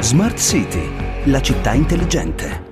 Smart City, la città intelligente.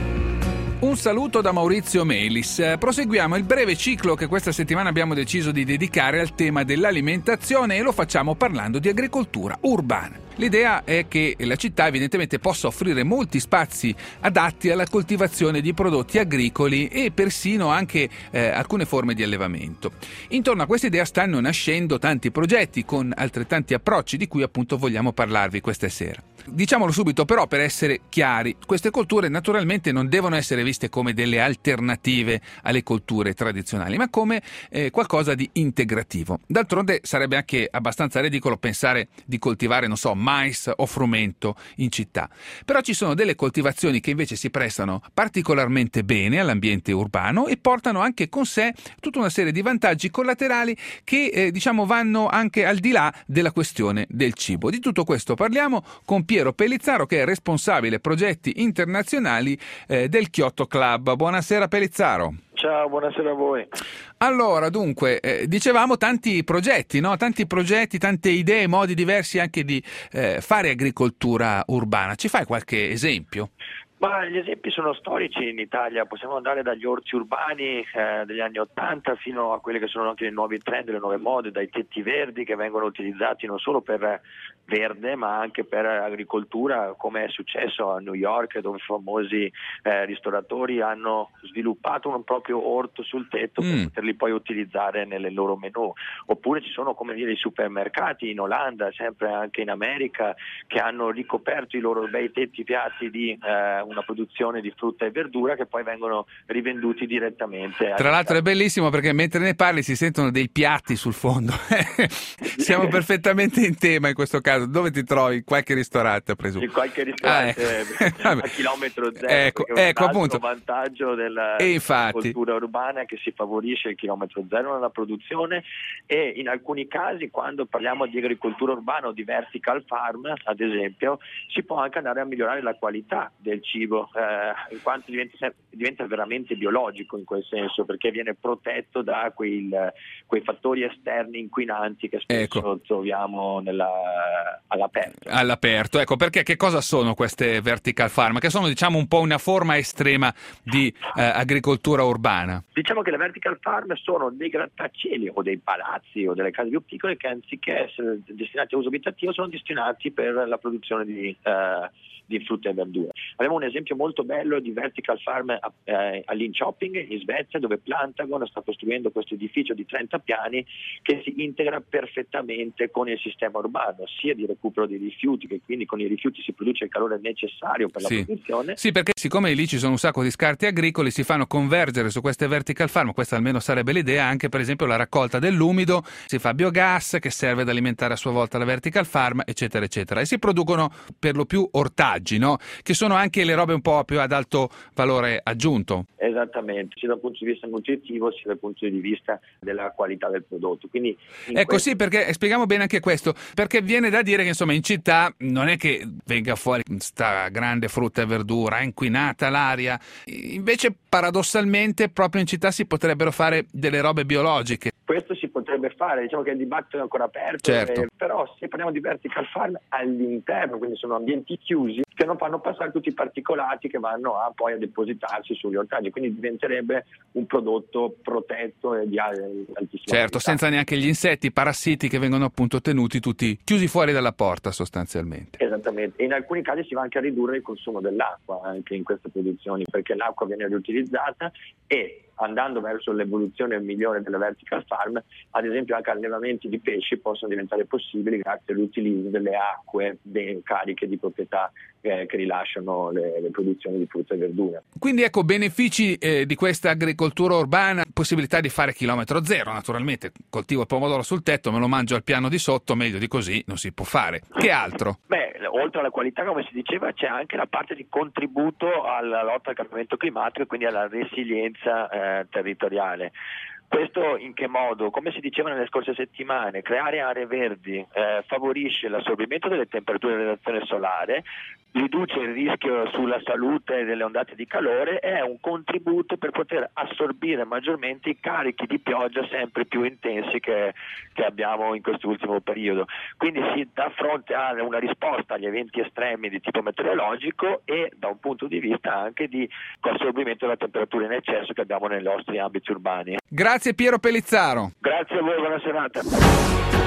Un saluto da Maurizio Melis. Proseguiamo il breve ciclo che questa settimana abbiamo deciso di dedicare al tema dell'alimentazione e lo facciamo parlando di agricoltura urbana. L'idea è che la città evidentemente possa offrire molti spazi adatti alla coltivazione di prodotti agricoli e persino anche alcune forme di allevamento. Intorno a questa idea stanno nascendo tanti progetti con altrettanti approcci di cui appunto vogliamo parlarvi questa sera. Diciamolo subito però, per essere chiari, queste colture naturalmente non devono essere viste come delle alternative alle colture tradizionali, ma come qualcosa di integrativo. D'altronde sarebbe anche abbastanza ridicolo pensare di coltivare, non so, mais o frumento in città. Però ci sono delle coltivazioni che invece si prestano particolarmente bene all'ambiente urbano e portano anche con sé tutta una serie di vantaggi collaterali che vanno anche al di là della questione del cibo. Di tutto questo parliamo con Piero Pellizzaro, che è responsabile progetti internazionali del Kyoto Club. Buonasera Pellizzaro. Ciao, buonasera a voi. Allora, dunque, dicevamo tanti progetti, no? Tanti progetti, tante idee, modi diversi anche di fare agricoltura urbana. Ci fai qualche esempio? Ma gli esempi sono storici in Italia, possiamo andare dagli orti urbani degli anni '80 fino a quelli che sono anche i nuovi trend, le nuove mode, dai tetti verdi che vengono utilizzati non solo per verde ma anche per agricoltura, come è successo a New York, dove famosi ristoratori hanno sviluppato un proprio orto sul tetto per poterli poi utilizzare nelle loro menù. Oppure ci sono, come dire, i supermercati in Olanda, sempre anche in America, che hanno ricoperto i loro bei tetti piatti di una produzione di frutta e verdura che poi vengono rivenduti direttamente. Tra l'altro è bellissimo perché mentre ne parli si sentono dei piatti sul fondo. Siamo perfettamente in tema in questo caso. Dove ti trovi? Qualche ristorante, presumo? In qualche ristorante a chilometro zero. Ecco appunto. Il vantaggio della cultura urbana è che si favorisce il chilometro zero nella produzione, e in alcuni casi, quando parliamo di agricoltura urbana o di vertical farm, ad esempio, si può anche andare a migliorare la qualità del cibo, in quanto diventa veramente biologico in quel senso, perché viene protetto da quei fattori esterni inquinanti che spesso troviamo all'aperto. Ecco, perché che cosa sono queste vertical farm? Che sono, diciamo, un po' una forma estrema di agricoltura urbana. Diciamo che le vertical farm sono dei grattacieli o dei palazzi o delle case più piccole che, anziché essere destinati a uso abitativo, sono destinati per la produzione di frutta e verdura. Abbiamo un esempio molto bello di vertical farm a Linköping in Svezia, dove Plantagon sta costruendo questo edificio di 30 piani che si integra perfettamente con il sistema urbano, sia di recupero dei rifiuti, che quindi con i rifiuti si produce il calore necessario per la produzione. Sì, perché siccome lì ci sono un sacco di scarti agricoli, si fanno convergere su queste vertical farm, questa almeno sarebbe l'idea, anche per esempio la raccolta dell'umido, si fa biogas che serve ad alimentare a sua volta la vertical farm, eccetera eccetera, e si producono per lo più ortaggi, no? Che sono anche le robe un po' più ad alto valore aggiunto. Esattamente, sia dal punto di vista nutritivo sia dal punto di vista della qualità del prodotto. Quindi sì, perché spieghiamo bene anche questo, perché viene da dire che insomma in città non è che venga fuori sta grande frutta e verdura, inquinata l'aria, invece paradossalmente proprio in città si potrebbero fare delle robe biologiche. Questo si potrebbe fare, diciamo che il dibattito è ancora aperto, però se parliamo di vertical farm all'interno, quindi sono ambienti chiusi che non fanno passare tutti i particolati che vanno poi a depositarsi sugli ortaggi, quindi diventerebbe un prodotto protetto e di altissima qualità. Senza neanche gli insetti, parassiti che vengono appunto tenuti tutti chiusi fuori dalla porta sostanzialmente. Esattamente, e in alcuni casi si va anche a ridurre il consumo dell'acqua anche in queste produzioni, perché l'acqua viene riutilizzata, e andando verso l'evoluzione migliore delle vertical farm, ad esempio anche allevamenti di pesci possono diventare possibili grazie all'utilizzo delle acque ben cariche di proprietà che rilasciano le produzioni di frutta e verdura. Quindi ecco, benefici di questa agricoltura urbana, possibilità di fare chilometro zero, naturalmente. Coltivo il pomodoro sul tetto, me lo mangio al piano di sotto, meglio di così non si può fare. Che altro? Oltre alla qualità, come si diceva, c'è anche la parte di contributo alla lotta al cambiamento climatico e quindi alla resilienza territoriale. Questo in che modo? Come si diceva nelle scorse settimane, creare aree verdi favorisce l'assorbimento delle temperature di radiazione solare, riduce il rischio sulla salute delle ondate di calore, è un contributo per poter assorbire maggiormente i carichi di pioggia sempre più intensi che abbiamo in quest'ultimo periodo. Quindi si dà fronte a una risposta agli eventi estremi di tipo meteorologico e da un punto di vista anche di assorbimento della temperatura in eccesso che abbiamo nei nostri ambiti urbani. Grazie Piero Pellizzaro. Grazie a voi, buona serata.